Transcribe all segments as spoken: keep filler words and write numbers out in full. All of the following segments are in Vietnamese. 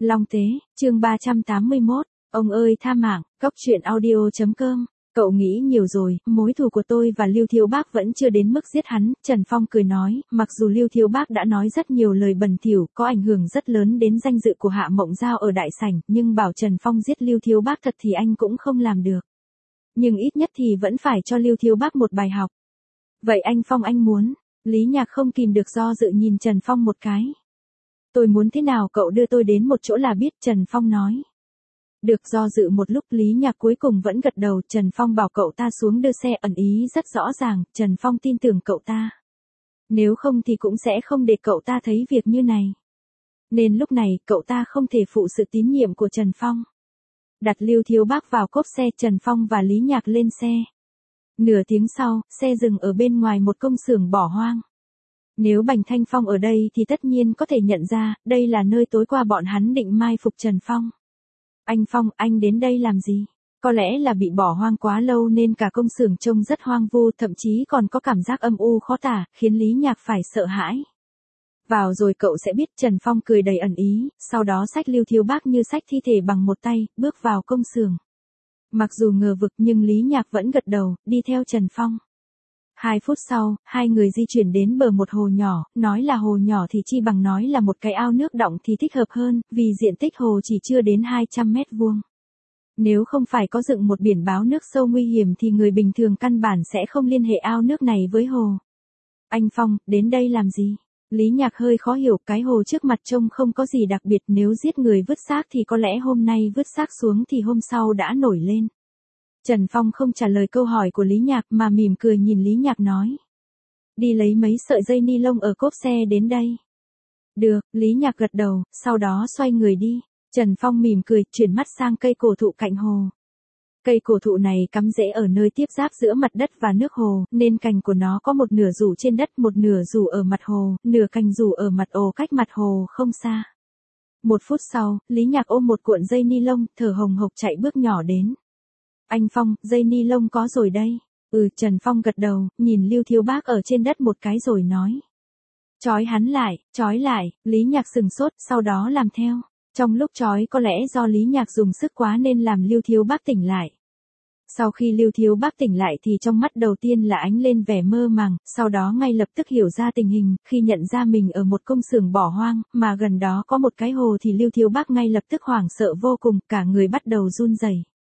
Long Tế, chương ba trăm tám mươi mốt, ông ơi tha mạng, cóc truyện audio chấm com. Cậu nghĩ nhiều rồi, mối thù của tôi và Lưu Thiếu Bác vẫn chưa đến mức giết hắn, Trần Phong cười nói, mặc dù Lưu Thiếu Bác đã nói rất nhiều lời bẩn thỉu, có ảnh hưởng rất lớn đến danh dự của Hạ Mộng Giao ở đại sảnh, nhưng bảo Trần Phong giết Lưu Thiếu Bác thật thì anh cũng không làm được. Nhưng ít nhất thì vẫn phải cho Lưu Thiếu Bác một bài học. Vậy anh Phong anh muốn, Lý Nhạc không kìm được do dự nhìn Trần Phong một cái. Tôi muốn thế nào cậu đưa tôi đến một chỗ là biết, Trần Phong nói. Được, do dự một lúc Lý Nhạc cuối cùng vẫn gật đầu, Trần Phong bảo cậu ta xuống đưa xe, ẩn ý rất rõ ràng, Trần Phong tin tưởng cậu ta. Nếu không thì cũng sẽ không để cậu ta thấy việc như này. Nên lúc này cậu ta không thể phụ sự tín nhiệm của Trần Phong. Đặt Lưu Thiếu Bác vào cốp xe, Trần Phong và Lý Nhạc lên xe. Nửa tiếng sau, xe dừng ở bên ngoài một công xưởng bỏ hoang. Nếu Bành Thanh Phong ở đây thì tất nhiên có thể nhận ra, đây là nơi tối qua bọn hắn định mai phục Trần Phong. Anh Phong, anh đến đây làm gì? Có lẽ là bị bỏ hoang quá lâu nên cả công xưởng trông rất hoang vu, thậm chí còn có cảm giác âm u khó tả, khiến Lý Nhạc phải sợ hãi. Vào rồi cậu sẽ biết, Trần Phong cười đầy ẩn ý, sau đó xách Lưu Thiếu Bác như xách thi thể bằng một tay, bước vào công xưởng. Mặc dù ngờ vực nhưng Lý Nhạc vẫn gật đầu, đi theo Trần Phong. Hai phút sau, hai người di chuyển đến bờ một hồ nhỏ, nói là hồ nhỏ thì chi bằng nói là một cái ao nước đọng thì thích hợp hơn, vì diện tích hồ chỉ chưa đến hai trăm mét vuông. Nếu không phải có dựng một biển báo nước sâu nguy hiểm thì người bình thường căn bản sẽ không liên hệ ao nước này với hồ. Anh Phong, đến đây làm gì? Lý Nhạc hơi khó hiểu, cái hồ trước mặt trông không có gì đặc biệt, nếu giết người vứt xác thì có lẽ hôm nay vứt xác xuống thì hôm sau đã nổi lên. Trần Phong không trả lời câu hỏi của Lý Nhạc mà mỉm cười nhìn Lý Nhạc nói. Đi lấy mấy sợi dây ni lông ở cốp xe đến đây. Được, Lý Nhạc gật đầu, sau đó xoay người đi. Trần Phong mỉm cười, chuyển mắt sang cây cổ thụ cạnh hồ. Cây cổ thụ này cắm rễ ở nơi tiếp giáp giữa mặt đất và nước hồ, nên cành của nó có một nửa rủ trên đất, một nửa rủ ở mặt hồ, nửa cành rủ ở mặt ồ cách mặt hồ không xa. Một phút sau, Lý Nhạc ôm một cuộn dây ni lông, thở hồng hộc chạy bước nhỏ đến. Anh Phong, dây ni lông có rồi đây. Ừ, Trần Phong gật đầu, nhìn Lưu Thiếu Bác ở trên đất một cái rồi nói. Chói hắn lại, chói lại, Lý Nhạc sừng sốt, sau đó làm theo. Trong lúc chói có lẽ do Lý Nhạc dùng sức quá nên làm Lưu Thiếu Bác tỉnh lại. Sau khi Lưu Thiếu Bác tỉnh lại thì trong mắt đầu tiên là ánh lên vẻ mơ màng, sau đó ngay lập tức hiểu ra tình hình, khi nhận ra mình ở một công xưởng bỏ hoang, mà gần đó có một cái hồ thì Lưu Thiếu Bác ngay lập tức hoảng sợ vô cùng, cả người bắt đầu run rẩy.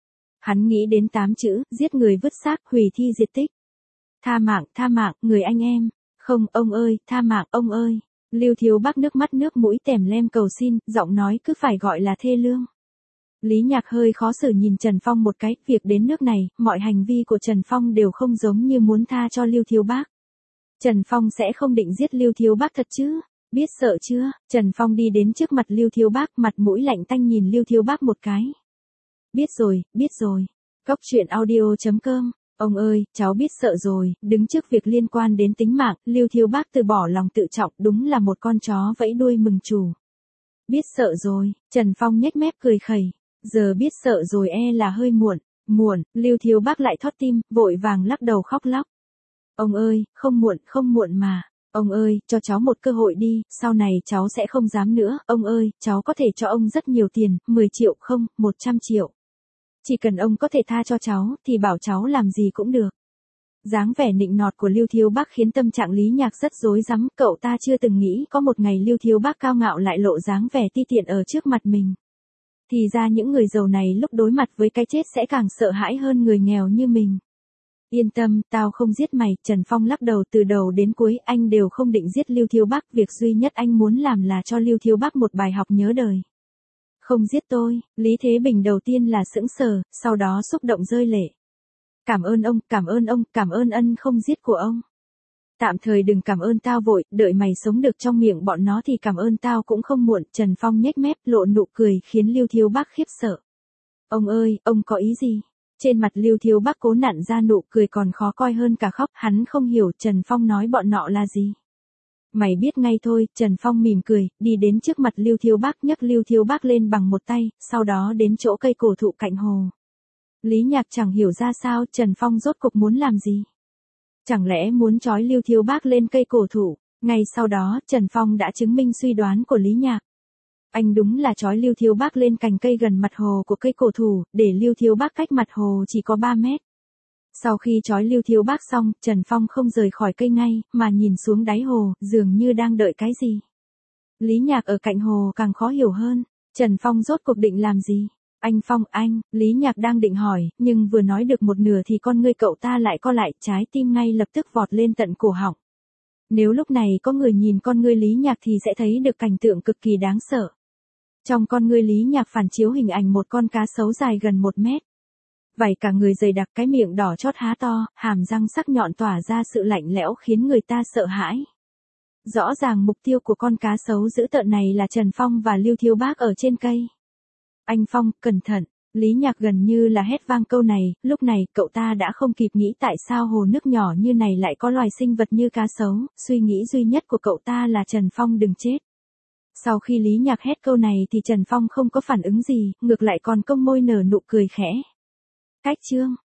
Hắn nghĩ đến tám chữ, giết người vứt xác, hủy thi diệt tích. Tha mạng, tha mạng, người anh em. Không, ông ơi, tha mạng, ông ơi. Lưu Thiếu Bác nước mắt nước mũi tèm lem cầu xin, giọng nói cứ phải gọi là thê lương. Lý Nhạc hơi khó xử nhìn Trần Phong một cái, việc đến nước này, mọi hành vi của Trần Phong đều không giống như muốn tha cho Lưu Thiếu Bác. Trần Phong sẽ không định giết Lưu Thiếu Bác thật chứ? Biết sợ chưa? Trần Phong đi đến trước mặt Lưu Thiếu Bác, mặt mũi lạnh tanh nhìn Lưu Thiếu Bác một cái. Biết rồi, biết rồi. Cóc truyện audio chấm com. Ông ơi, cháu biết sợ rồi, đứng trước việc liên quan đến tính mạng, Lưu Thiếu Bác từ bỏ lòng tự trọng, đúng là một con chó vẫy đuôi mừng chủ. Biết sợ rồi, Trần Phong nhếch mép cười khẩy. Giờ biết sợ rồi e là hơi muộn. Muộn, Lưu Thiếu Bác lại thót tim, vội vàng lắc đầu khóc lóc. Ông ơi, không muộn, không muộn mà. Ông ơi, cho cháu một cơ hội đi, sau này cháu sẽ không dám nữa. Ông ơi, cháu có thể cho ông rất nhiều tiền, mười triệu không, một trăm triệu. Chỉ cần ông có thể tha cho cháu, thì bảo cháu làm gì cũng được. Dáng vẻ nịnh nọt của Lưu Thiếu Bác khiến tâm trạng Lý Nhạc rất rối rắm, cậu ta chưa từng nghĩ có một ngày Lưu Thiếu Bác cao ngạo lại lộ dáng vẻ ti tiện ở trước mặt mình. Thì ra những người giàu này lúc đối mặt với cái chết sẽ càng sợ hãi hơn người nghèo như mình. Yên tâm, tao không giết mày, Trần Phong lắc đầu, từ đầu đến cuối anh đều không định giết Lưu Thiếu Bác, việc duy nhất anh muốn làm là cho Lưu Thiếu Bác một bài học nhớ đời. Không giết tôi, Lý Thế Bình đầu tiên là sững sờ, sau đó xúc động rơi lệ. Cảm ơn ông, cảm ơn ông, cảm ơn ân không giết của ông. Tạm thời đừng cảm ơn tao vội, đợi mày sống được trong miệng bọn nó thì cảm ơn tao cũng không muộn. Trần Phong nhếch mép lộ nụ cười khiến Lưu Thiếu Bác khiếp sợ. Ông ơi, ông có ý gì? Trên mặt Lưu Thiếu Bác cố nặn ra nụ cười còn khó coi hơn cả khóc, hắn không hiểu Trần Phong nói bọn nọ là gì. Mày biết ngay thôi, Trần Phong mỉm cười, đi đến trước mặt Lưu Thiếu Bác, nhấc Lưu Thiếu Bác lên bằng một tay, sau đó đến chỗ cây cổ thụ cạnh hồ. Lý Nhạc chẳng hiểu ra sao Trần Phong rốt cục muốn làm gì. Chẳng lẽ muốn trói Lưu Thiếu Bác lên cây cổ thụ? Ngay sau đó, Trần Phong đã chứng minh suy đoán của Lý Nhạc. Anh đúng là trói Lưu Thiếu Bác lên cành cây gần mặt hồ của cây cổ thụ, để Lưu Thiếu Bác cách mặt hồ chỉ có ba mét. Sau khi trói Lưu Thiếu Bác xong, Trần Phong không rời khỏi cây ngay, mà nhìn xuống đáy hồ, dường như đang đợi cái gì. Lý Nhạc ở cạnh hồ càng khó hiểu hơn. Trần Phong rốt cuộc định làm gì? Anh Phong, anh, Lý Nhạc đang định hỏi, nhưng vừa nói được một nửa thì con ngươi cậu ta lại co lại, trái tim ngay lập tức vọt lên tận cổ họng. Nếu lúc này có người nhìn con ngươi Lý Nhạc thì sẽ thấy được cảnh tượng cực kỳ đáng sợ. Trong con ngươi Lý Nhạc phản chiếu hình ảnh một con cá sấu dài gần một mét. Vảy cả người dày đặc, cái miệng đỏ chót há to, hàm răng sắc nhọn tỏa ra sự lạnh lẽo khiến người ta sợ hãi. Rõ ràng mục tiêu của con cá sấu dữ tợn này là Trần Phong và Lưu Thiếu Bác ở trên cây. Anh Phong, cẩn thận. Lý Nhạc gần như là hét vang câu này, lúc này cậu ta đã không kịp nghĩ tại sao hồ nước nhỏ như này lại có loài sinh vật như cá sấu, suy nghĩ duy nhất của cậu ta là Trần Phong đừng chết. Sau khi Lý Nhạc hét câu này thì Trần Phong không có phản ứng gì, ngược lại còn cong môi nở nụ cười khẽ. Cách chương